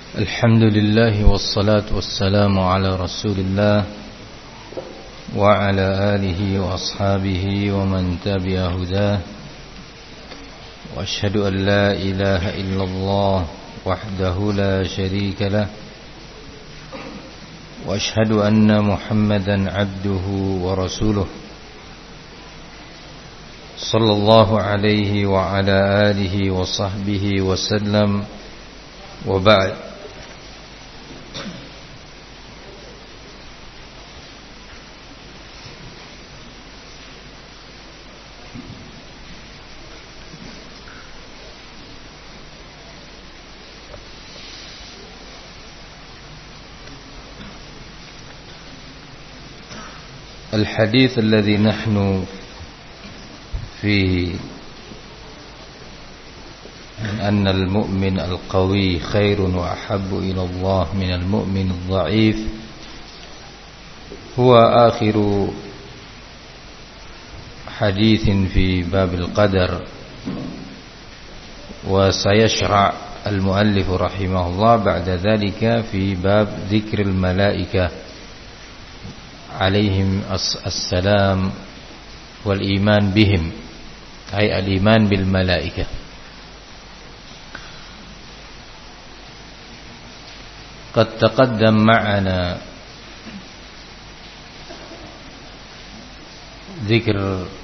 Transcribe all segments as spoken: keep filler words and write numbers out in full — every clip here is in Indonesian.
Alhamdulillah wassalatu wassalamu ala Rasulillah wa ala alihi wa ashabihi wa man tabi'a hudah. Wa ashhadu an la ilaha illallah wahdahu la sharika lah. Wa ashhadu anna Muhammadan abduhu wa rasuluh. Sallallahu alaihi wa ala alihi wa sahbihi wa sallam. Wa ba'd. الحديث الذي نحن فيه أن المؤمن القوي خير وأحب إلى الله من المؤمن الضعيف هو آخر حديث في باب القدر. وسيشرع المؤلف رحمه الله بعد ذلك في باب ذكر الملائكة عليهم السلام والإيمان بهم، أي الإيمان بالملائكة. قد تقدم معنا ذكر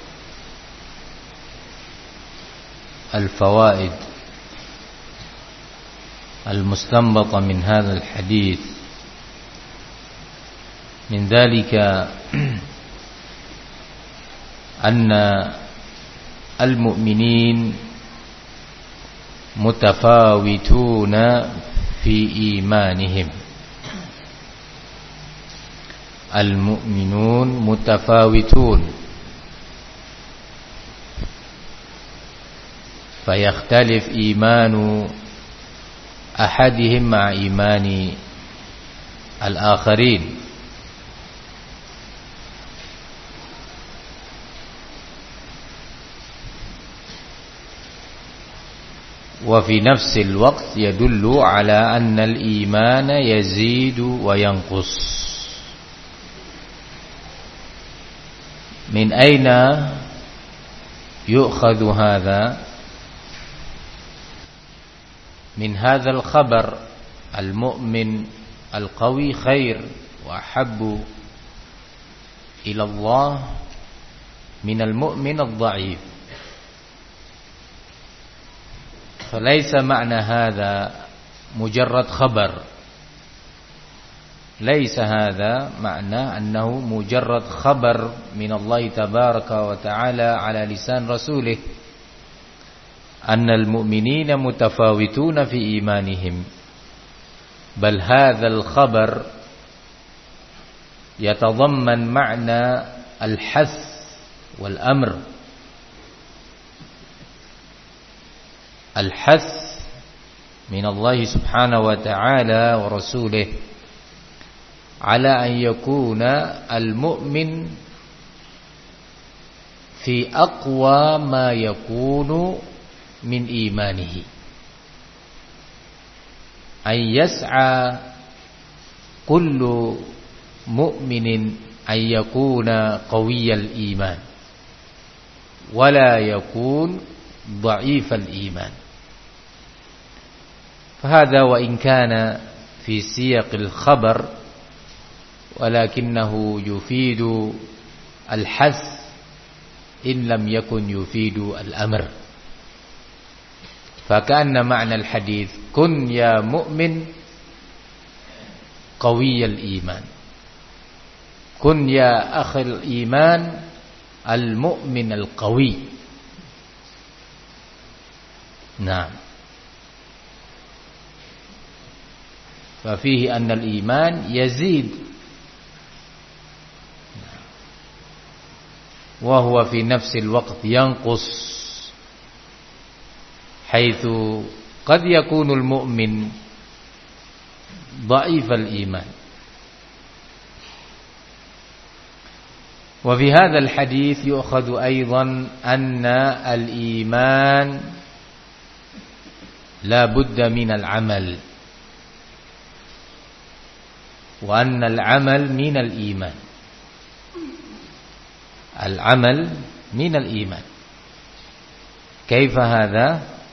الفوائد المستنبطة من هذا الحديث. من ذلك أن المؤمنين متفاوتون في إيمانهم. المؤمنون متفاوتون، فيختلف إيمان أحدهم مع إيمان الآخرين. وفي نفس الوقت يدل على أن الإيمان يزيد وينقص. من أين يؤخذ هذا؟ من هذا الخبر: المؤمن القوي خير وأحب إلى الله من المؤمن الضعيف. فليس معنى هذا مجرد خبر، ليس هذا معنى أنه مجرد خبر من الله تبارك وتعالى على لسان رسوله أن المؤمنين متفاوتون في إيمانهم، بل هذا الخبر يتضمن معنى الحث والأمر. الحث من الله سبحانه وتعالى ورسوله على أن يكون المؤمن في أقوى ما يكون من إيمانه، أن يسعى كل مؤمن أن يكون قوي الإيمان ولا يكون ضعيف الإيمان. فهذا وإن كان في سياق الخبر ولكنه يفيد الحث إن لم يكن يفيد الأمر. فكأن معنى الحديث: كن يا مؤمن قوي الإيمان، كن يا أخي الإيمان المؤمن القوي. نعم. ففيه أن الإيمان يزيد وهو في نفس الوقت ينقص، حيث قد يكون المؤمن ضعيف الإيمان. وفي هذا الحديث يؤخذ أيضا أن الإيمان لا بد من العمل. wa anna al-amal minal iman. Al-amal minal iman. Kaifa hadha?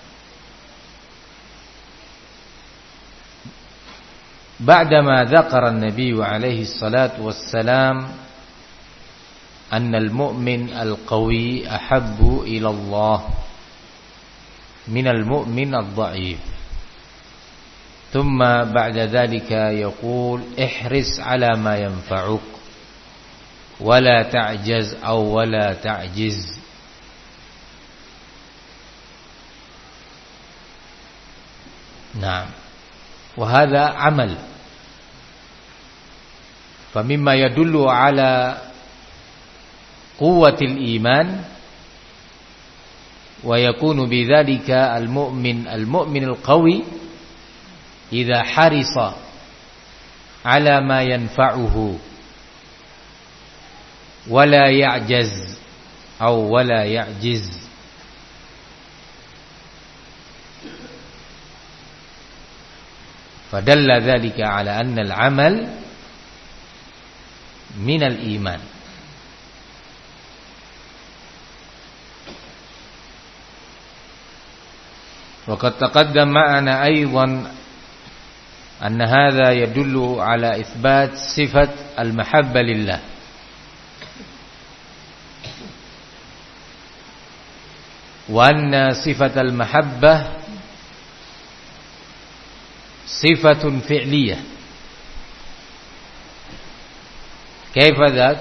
Ba'dama dzakara an-nabiy alaihi salatu wassalam anna al-mu'min al-qawi ahabbu ila Allah min al-mu'min ad-dha'if. ثم بعد ذلك يقول احرص على ما ينفعك ولا تعجز أو ولا تعجز. نعم. وهذا عمل. فمما يدل على قوة الإيمان ويكون بذلك المؤمن المؤمن القوي إذا حرص على ما ينفعه ولا يعجز أو ولا يعجز. فدل ذلك على أن العمل من الإيمان. وقد تقدم معنا أيضا أن هذا يدل على إثبات صفة المحبة لله. وأن صفة المحبة صفة فعلية. كيف ذاك؟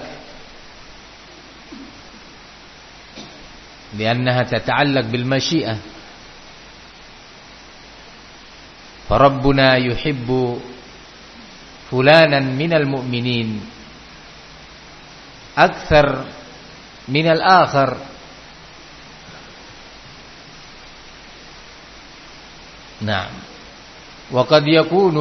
لأنها تتعلق بالمشيئة. فربنا يحب فلانا من المؤمنين أكثر من الآخر. نعم. وقد يكون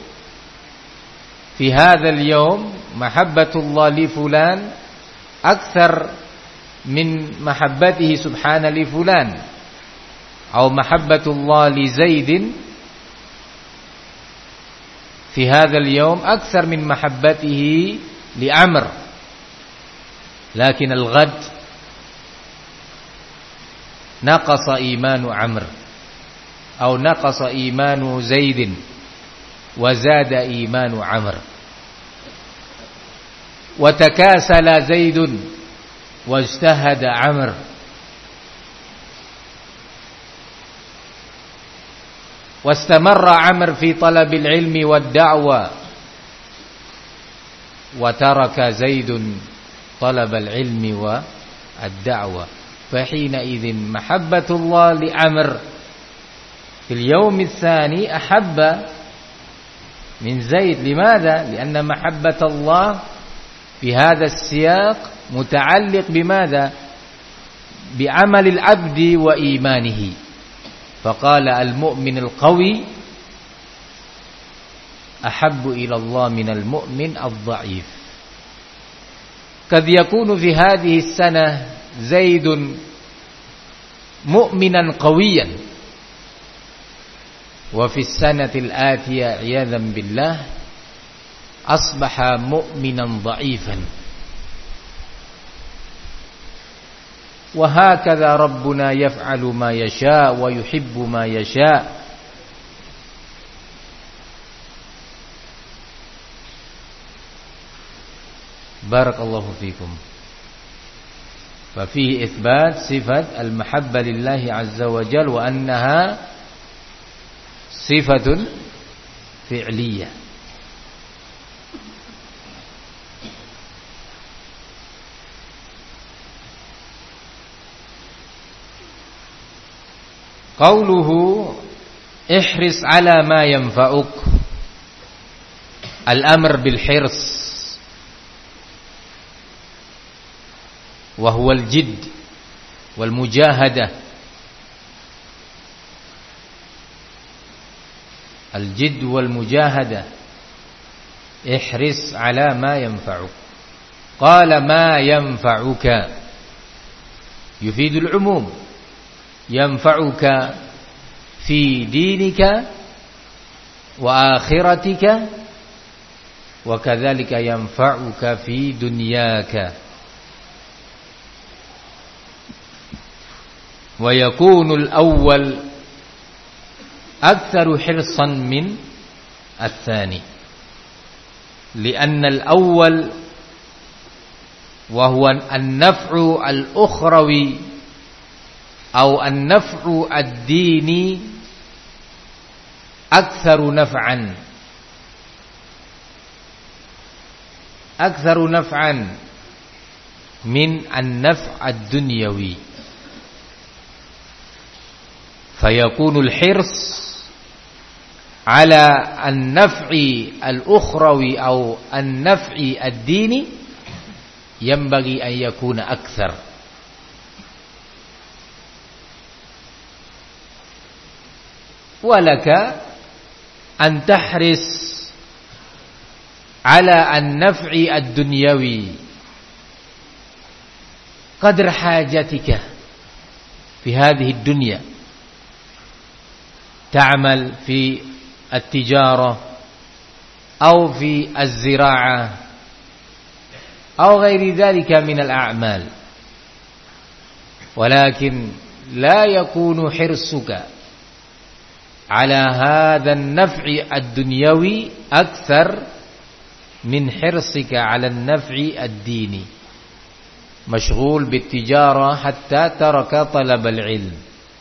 في هذا اليوم محبة الله لفلان أكثر من محبته سبحانه لفلان، أو محبة الله لزيد في هذا اليوم أكثر من محبته لعمر. لكن الغد نقص إيمان عمرو أو نقص إيمان زيد وزاد إيمان عمرو، وتكاسل زيد واجتهد عمرو. واستمر عمرو في طلب العلم والدعوة، وترك زيد طلب العلم والدعوة. فحينئذ محبة الله لعمرو في اليوم الثاني أحب من زيد. لماذا؟ لأن محبة الله في هذا السياق متعلق بماذا؟ بعمل العبد وإيمانه. فقال المؤمن القوي أحب إلى الله من المؤمن الضعيف. قد يكون في هذه السنة زيد مؤمنا قويا، وفي السنة الآتية عياذا بالله أصبح مؤمنا ضعيفا. وهكذا ربنا يفعل ما يشاء ويحب ما يشاء. بارك الله فيكم. ففيه إثبات صفة المحبة لله عز وجل وأنها صفة فعلية. قوله احرص على ما ينفعك، الأمر بالحرص وهو الجد والمجاهدة. الجد والمجاهدة. احرص على ما ينفعك. قال ما ينفعك يفيد العموم، ينفعك في دينك وآخرتك wa kadzalika yanfa'uka fi dunyaka. Wa yakunul awwal aktsaru hirsan min ats-tsani. Li'anna al-awwal wa huwa an-naf'u al-ukhrawi aw an-naf'u ad-dini aktsaru naf'an aktsaru naf'an min an-naf' ad-dunyawi. Fayakunul hirs ala an-naf'i al-ukhrawi aw an-naf'i ad-dini yanbaghi an yakuna akthar. Walaka an tahris ala an-naf'i ad-dunyawi qadra hajatika fi hadhihi ad-dunya. تعمل في التجارة أو في الزراعة أو غير ذلك من الأعمال، ولكن لا يكون حرصك على هذا النفع الدنيوي أكثر من حرصك على النفع الديني. مشغول بالتجارة حتى ترك طلب العلم،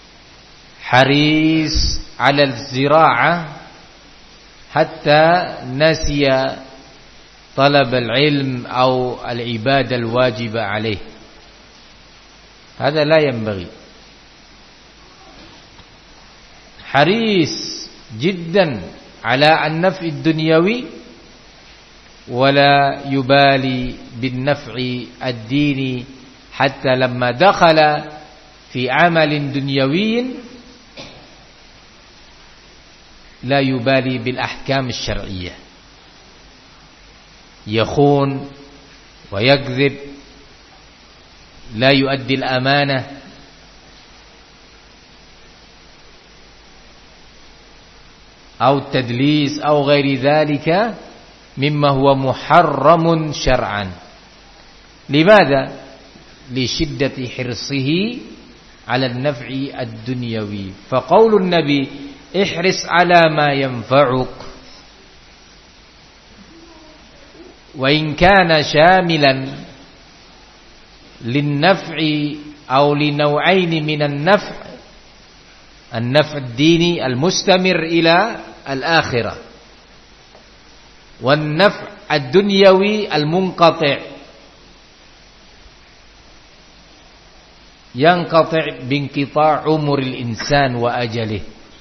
حريص على الزراعة حتى نسي طلب العلم أو العبادة الواجبة عليه. هذا لا ينبغي. حريص جدا على النفع الدنيوي ولا يبالي بالنفع الديني، حتى لما دخل في عمل دنيوي لا يبالي بالأحكام الشرعية، يخون ويكذب، لا يؤدي الأمانة، أو التدليس أو غير ذلك مما هو محرم شرعا. لماذا؟ لشدة حرصه على النفع الدنيوي. فقول النبي احرص على ما ينفعك وإن كان شاملا للنفع أو لنوعين من النفع، النفع الديني المستمر إلى الآخرة، والنفع الدنيوي المنقطع ينقطع بانقطاع عمر الإنسان وأجله.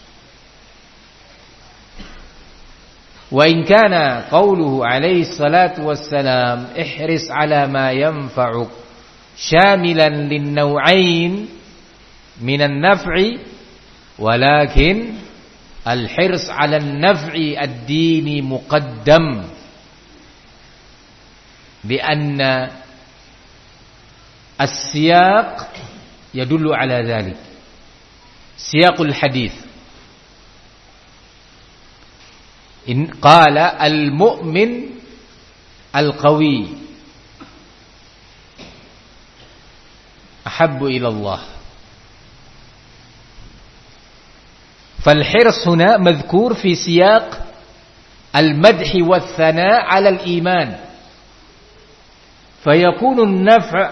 وإن كان قوله عليه الصلاة والسلام احرص على ما ينفعك شاملا للنوعين من النفع، ولكن الحرص على النفع الديني مقدم، لأن السياق يدل على ذلك. سياق الحديث إن قال المؤمن القوي أحب إلى الله، فالحرص هنا مذكور في سياق المدح والثناء على الإيمان، فيكون النفع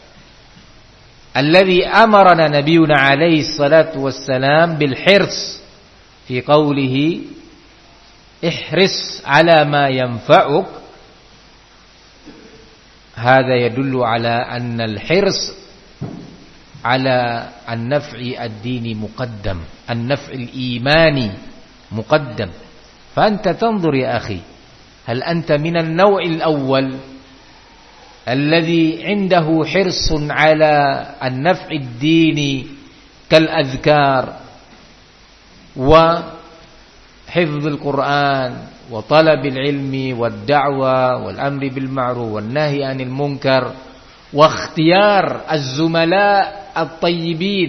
الذي أمرنا نبينا عليه الصلاة والسلام بالحرص في قوله احرص على ما ينفعك، هذا يدل على أن الحرص على النفع الديني مقدم، النفع الإيماني مقدم. فأنت تنظر يا أخي، هل أنت من النوع الأول الذي عنده حرص على النفع الديني كالأذكار وحفظ القرآن وطلب العلم والدعوة والأمر بالمعروف والنهي عن المنكر واختيار الزملاء الطيبين،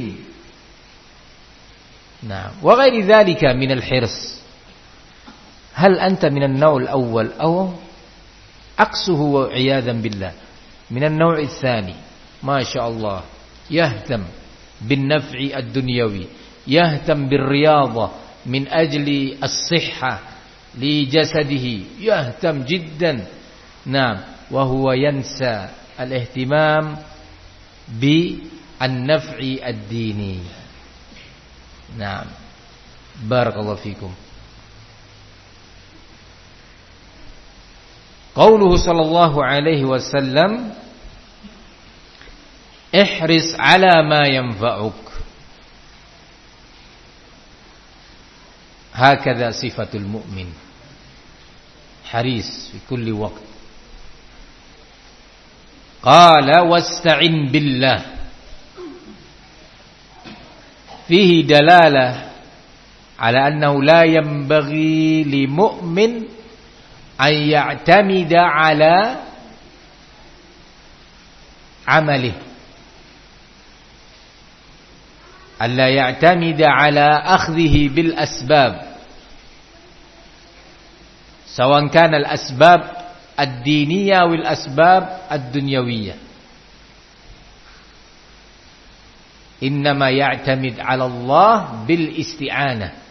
نعم، وغير ذلك من الحرص؟ هل أنت من النوع الأول أو Aksuhu wa iyadzan billah. Minan naw'i tsani. Masya Allah. Yahtam bin naf'i ad-dunyawi. Yahtam bir riyadhah min ajli as-sihhah li jasadihi. Yahtam jiddan. Naam. Wa huwa yansa al-ihtimam bi an-naf'i ad-dini. Naam. Barakallahu fikum. Qauluhu sallallahu alaihi wasallam, ihris ala ma yanfa'uk. Hakadha sifatul mu'min. Haris fi kulli waqt. Qala wasta'in billah. Fihi dalalah ala annahu la yanbaghi li mu'min an ya'tamida ala amalih, alla ya'tamida ala akhdhihi bil asbab, sawan kana al asbab ad-diniyah wal asbab ad-dunyawiyah. Innama ya'tamid ala Allah bil isti'anah.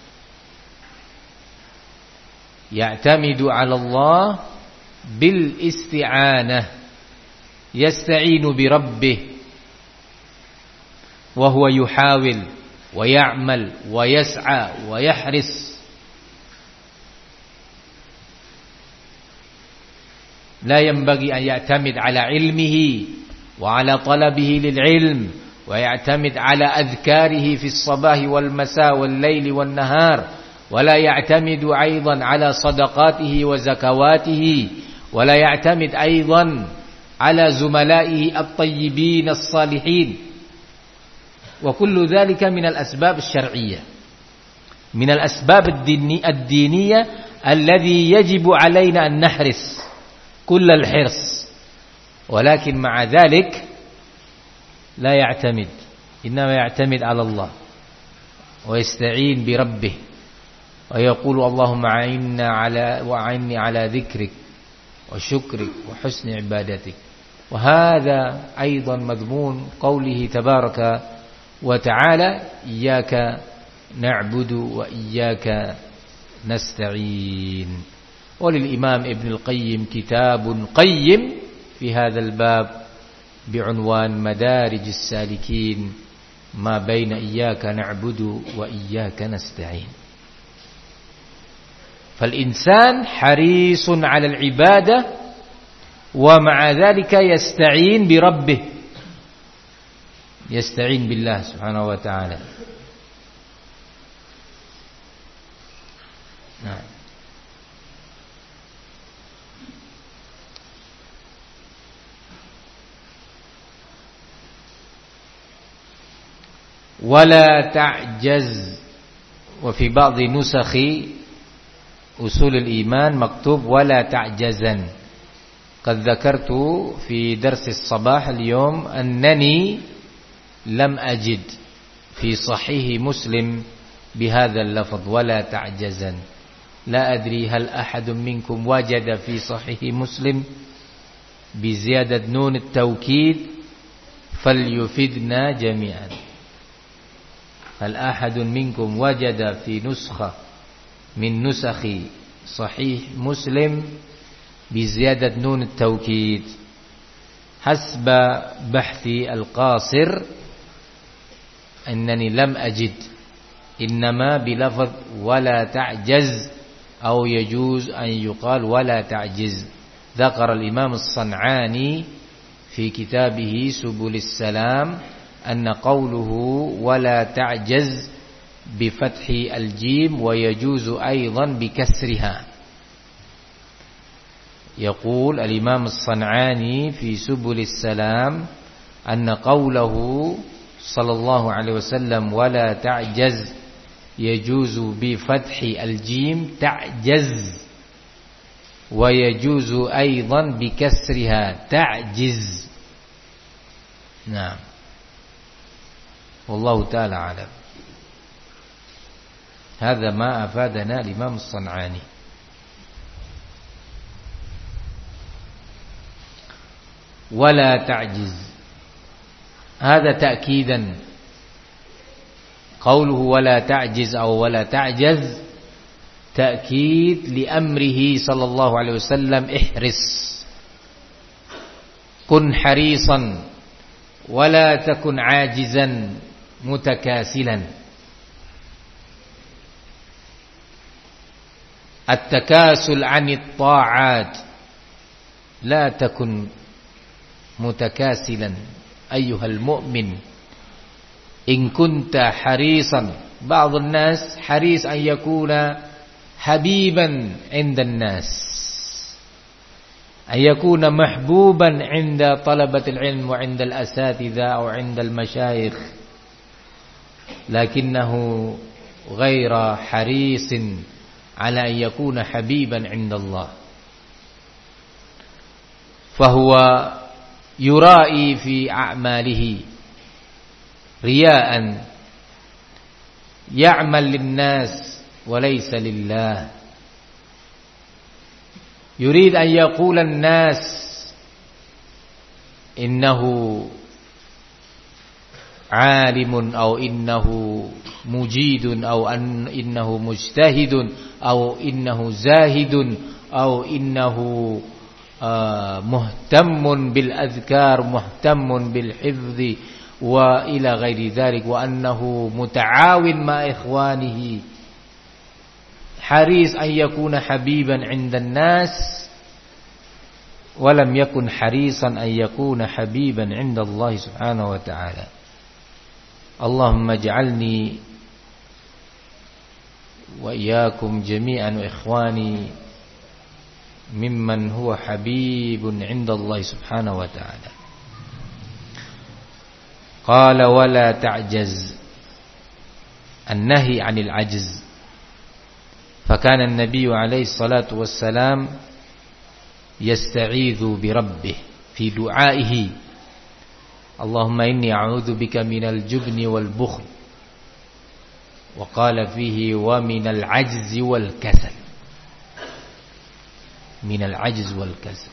Ya'tamidu 'ala Allah bil isti'anah, yasta'inu bi rabbih wa huwa yuhawil wa ya'mal wa yas'a wa yahris. La yanbaghi an ya'tamid 'ala 'ilmihi wa 'ala talabihi lil 'ilm wa ya'tamid 'ala adhkarihi fi as-sabahi wal masa' wal layli wan nahar. ولا يعتمد أيضا على صدقاته وزكواته ولا يعتمد أيضا على زملائه الطيبين الصالحين وكل ذلك من الأسباب الشرعية من الأسباب الدينية الذي يجب علينا أن نحرص كل الحرص ولكن مع ذلك لا يعتمد إنما يعتمد على الله ويستعين بربه ويقول اللهم أعني على وأعني على ذكرك وشكرك وحسن عبادتك. وهذا أيضا مضمون قوله تبارك وتعالى إياك نعبد وإياك نستعين. وللإمام ابن القيم كتاب قيم في هذا الباب بعنوان مدارج السالكين ما بين إياك نعبد وإياك نستعين. فالإنسان حريص على العبادة ومع ذلك يستعين بربه يستعين بالله سبحانه وتعالى. نعم. ولا تعجز. وفي بعض نسخ أصول الإيمان مكتوب ولا تعجزن. قد ذكرت في درس الصباح اليوم أنني لم أجد في صحيح مسلم بهذا اللفظ ولا تعجزن. لا أدري هل أحد منكم وجد في صحيح مسلم بزيادة نون التوكيد فليفيدنا جميعا. هل أحد منكم وجد في نسخة من نسخ صحيح مسلم بزيادة نون التوكيد؟ حسب بحثي القاصر أنني لم أجد، إنما بلفظ ولا تعجز أو يجوز أن يقال ولا تعجز. ذكر الإمام الصنعاني في كتابه سبل السلام أن قوله ولا تعجز بفتح الجيم ويجوز أيضا بكسرها. يقول الإمام الصنعاني في سبل السلام أن قوله صلى الله عليه وسلم ولا تعجز يجوز بفتح الجيم تعجز ويجوز أيضا بكسرها تعجز. نعم والله تعالى أعلم. هذا ما أفادنا الإمام الصنعاني. ولا تعجز. هذا تأكيدا. قوله ولا تعجز أو ولا تعجز تأكيد لأمره صلى الله عليه وسلم احرص، كن حريصا ولا تكن عاجزا متكاسلا. التكاسل عن الطاعات، لا تكن متكاسلا أيها المؤمن. إن كنت حريصا، بعض الناس حريص أن يكون حبيبا عند الناس، أن يكون محبوبا عند طلبة العلم وعند الأساتذة أو عند المشايخ، لكنه غير حريص على أن يكون حبيبا عند الله. فهو يرائي في أعماله رياء، يعمل للناس وليس لله. يريد أن يقول الناس إنه عالم أو إنه مجيد أو أن إنه مجتهد أو إنه زاهد أو إنه مهتم بالأذكار، مهتم بالحفظ وإلى غير ذلك، وأنه متعاون مع إخوانه، حريص أن يكون حبيبا عند الناس، ولم يكن حريصا أن يكون حبيبا عند الله سبحانه وتعالى. اللهم اجعلني وإياكم جميعا وإخواني ممن هو حبيب عند الله سبحانه وتعالى. قال ولا تعجز، النهي عن العجز. فكان النبي عليه الصلاة والسلام يستعيذ بربه في دعائه: اللهم إني أعوذ بك من الجبن والبخل، وقال فيه ومن العجز والكسل، من العجز والكسل.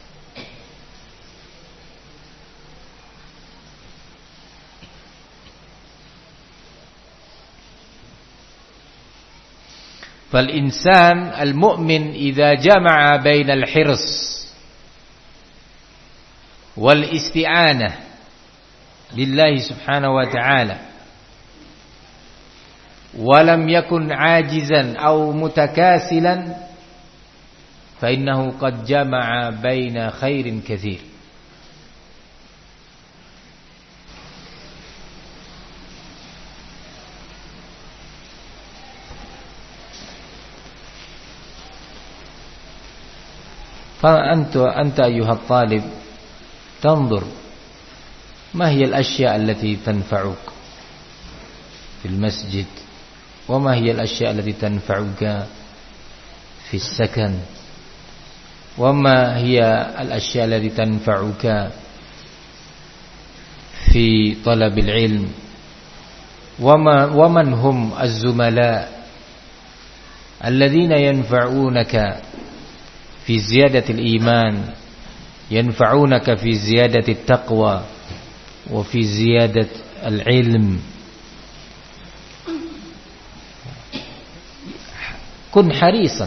فالإنسان المؤمن إذا جمع بين الحرص والاستعانة لله سبحانه وتعالى ولم يكن عاجزا أو متكاسلا، فإنه قد جمع بين خير كثير. فأنت أنت أيها الطالب تنظر ما هي الأشياء التي تنفعك في المسجد، وما هي الأشياء التي تنفعك في السكن، وما هي الأشياء التي تنفعك في طلب العلم، وما ومن هم الزملاء الذين ينفعونك في زيادة الإيمان، ينفعونك في زيادة التقوى وفي زيادة العلم. كن حريصا،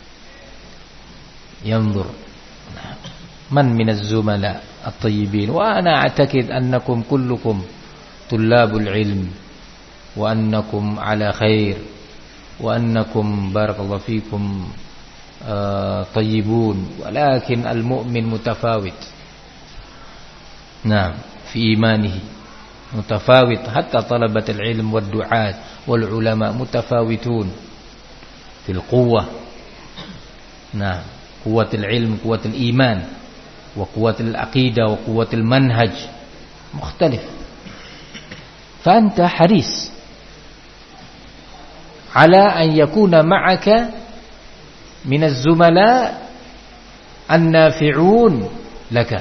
ينظر من من الزملاء الطيبين. وأنا أعتقد أنكم كلكم طلاب العلم، وأنكم على خير، وأنكم بارك الله فيكم طيبون، ولكن المؤمن متفاوت. نعم، في إيمانه متفاوت. حتى طلبة العلم والدعاة والعلماء متفاوتون في القوة. نعم، قوة العلم، قوة الإيمان، وقوة العقيدة، وقوة المنهج مختلف. فأنت حريص على أن يكون معك من الزملاء النافعون لك،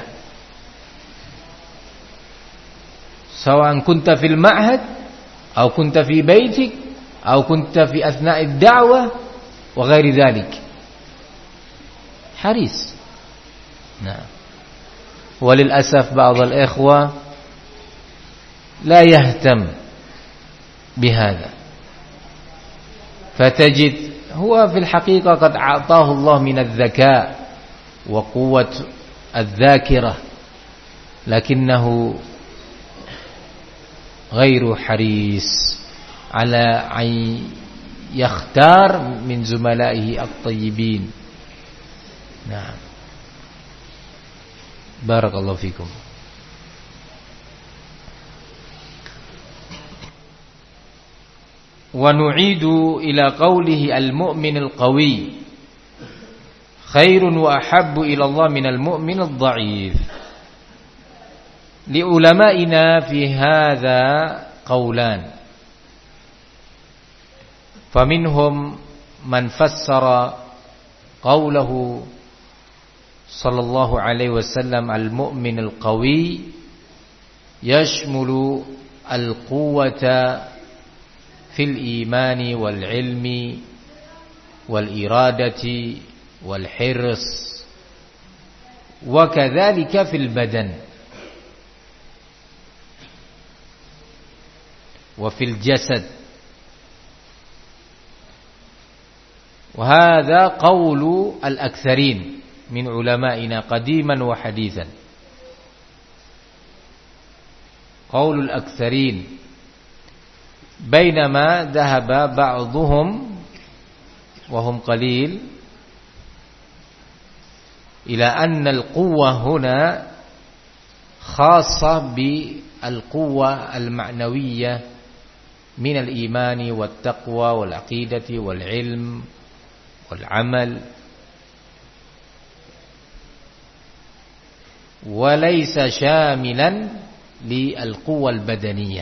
سواء كنت في المعهد أو كنت في بيتك أو كنت في أثناء الدعوة وغير ذلك. حريص. نعم. وللأسف بعض الإخوة لا يهتم بهذا، فتجد هو في الحقيقة قد أعطاه الله من الذكاء وقوة الذاكرة، لكنه غير حريص على أن يختار من زملائه الطيبين. نعم، بارك الله فيكم. ونعيد إلى قوله المؤمن القوي خير وأحب إلى الله من المؤمن الضعيف. لعلمائنا في هذا قولان، فمنهم من فسر قوله صلى الله عليه وسلم المؤمن القوي يشمل القوة في الإيمان والعلم والإرادة والحرص، وكذلك في البدن وفي الجسد. وهذا قول الأكثرين من علمائنا قديما وحديثا، قول الأكثرين، بينما ذهب بعضهم وهم قليل إلى أن القوة هنا خاصة بالقوة المعنوية من الإيمان والتقوى والعقيدة والعلم والعمل، وليس شاملا للقوة البدنية.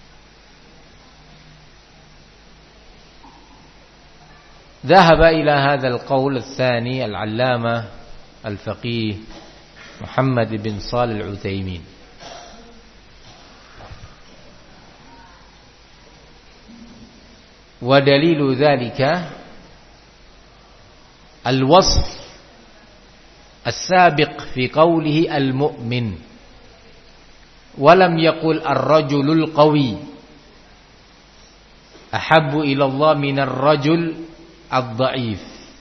ذهب إلى هذا القول الثاني العلامة الفقيه محمد بن صالح العثيمين، ودليل ذلك الوصف السابق في قوله المؤمن، ولم يقل الرجل القوي أحب إلى الله من الرجل الضعيف.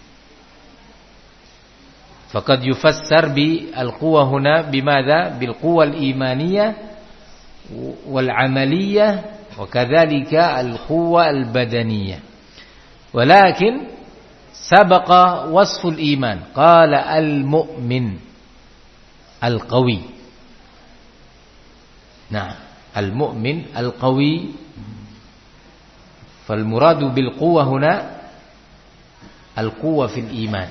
فقد يفسر بالقوة هنا بماذا؟ بالقوة الإيمانية والعملية وكذلك القوة البدنية، ولكن سبق وصف الإيمان، قال المؤمن القوي. نعم، المؤمن القوي. فالمراد بالقوة هنا القوة في الإيمان.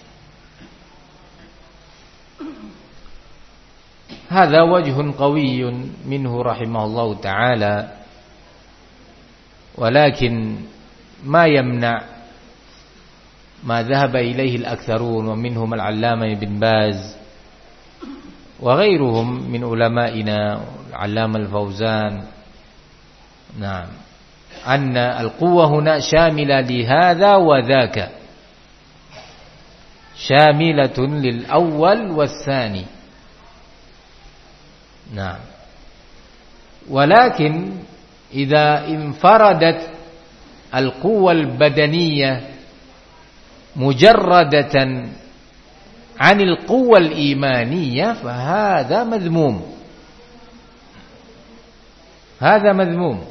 هذا وجه قوي منه رحمه الله تعالى، ولكن ما يمنع ما ذهب إليه الأكثرون ومنهم العلامة بن باز وغيرهم من علمائنا العلامة الفوزان، نعم، أن القوة هنا شاملة لهذا وذاك، شاملة للأول والثاني. نعم، ولكن إذا انفردت القوة البدنية مجردة عن القوة الإيمانية فهذا مذموم، هذا مذموم.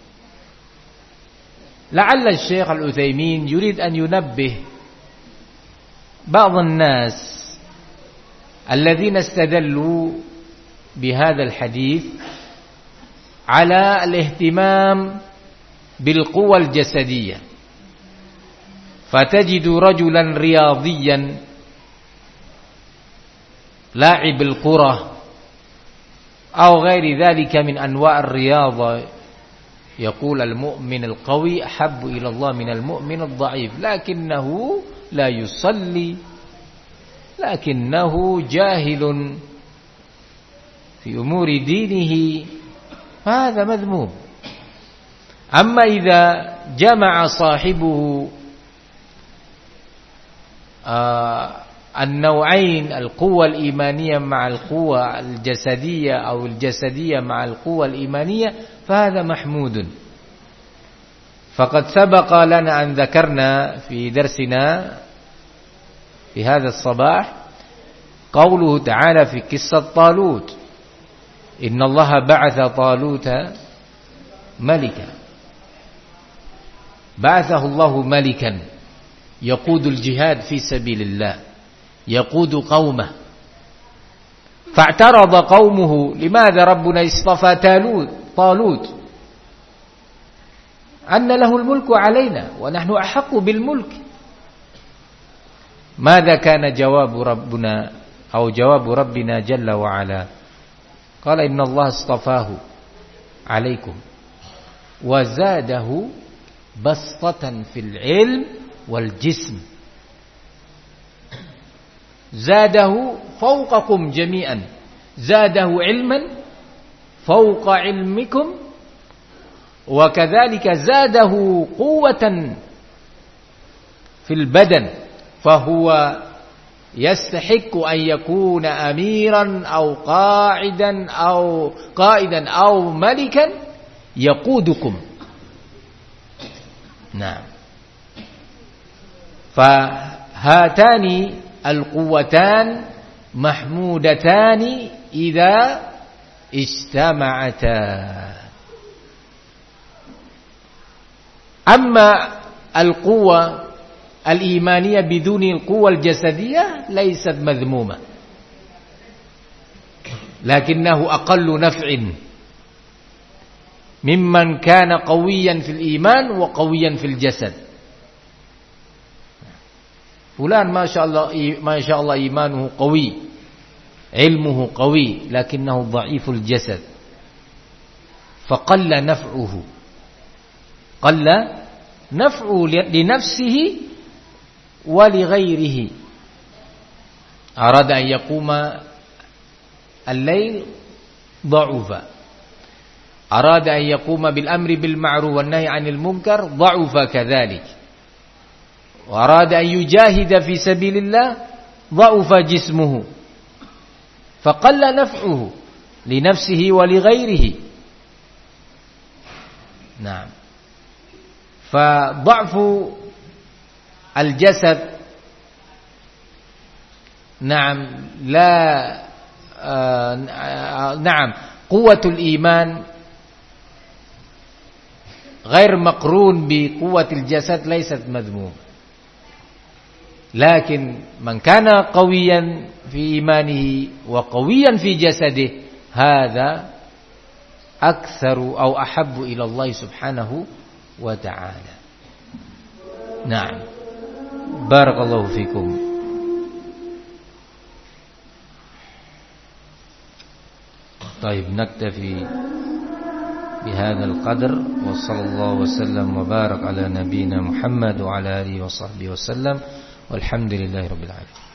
لعل الشيخ العثيمين يريد أن ينبه بعض الناس الذين استدلوا بهذا الحديث على الاهتمام بالقوى الجسدية، فتجد رجلا رياضيا لاعب الكرة أو غير ذلك من أنواع الرياضة يقول المؤمن القوي أحب إلى الله من المؤمن الضعيف، لكنه لا يصلي، لكنه جاهل في أمور دينه، هذا مذموم. أما إذا جمع صاحبه النوعين القوة الإيمانية مع القوة الجسدية أو الجسدية مع القوة الإيمانية فهذا محمود. فقد سبق لنا أن ذكرنا في درسنا في هذا الصباح قوله تعالى في قصة طالوت إن الله بعث طالوت ملكا، بعثه الله ملكا يقود الجهاد في سبيل الله، يقود قومه. فاعترض قومه لماذا ربنا اصطفى طالوت أن له الملك علينا ونحن أحق بالملك. ماذا كان جواب ربنا أو جواب ربنا جل وعلا؟ قال إن الله اصطفاه عليكم وزاده بسطة في العلم والجسم، زاده فوقكم جميعا، زاده علما فوق علمكم، وكذلك زاده قوة في البدن، فهو يستحق أن يكون أميرا أو قاعدا أو قائدا أو ملكا يقودكم. نعم. فهاتان القوتان محمودتان إذا اجتمعتا. أما القوة الإيمانية بدون القوة الجسدية ليست مذمومة، لكنه أقل نفع ممن كان قويا في الإيمان وقويا في الجسد. فلان ما شاء الله ما شاء الله إيمانه قوي، علمه قوي، لكنه ضعيف الجسد، فقل نفعه، قل نفعه لنفسه ولغيره. أراد أن يقوم الليل ضعف، أراد أن يقوم بالأمر بالمعروف والنهي عن المنكر ضعف كذلك، وأراد أن يجاهد في سبيل الله ضعف جسمه، فقل نفعه لنفسه ولغيره. نعم. فضعف الجسد نعم لا آه نعم قوة الإيمان غير مقرون بقوة الجسد ليست مذموم، لكن من كان قويا في إيمانه وقويا في جسده هذا أكثر أو أحب إلى الله سبحانه وتعالى. نعم. بارك الله فيكم. طيب نكتفي بهذا القدر، وصلى الله وسلم وبارك على نبينا محمد وعلى آله وصحبه وسلم، والحمد لله رب العالمين.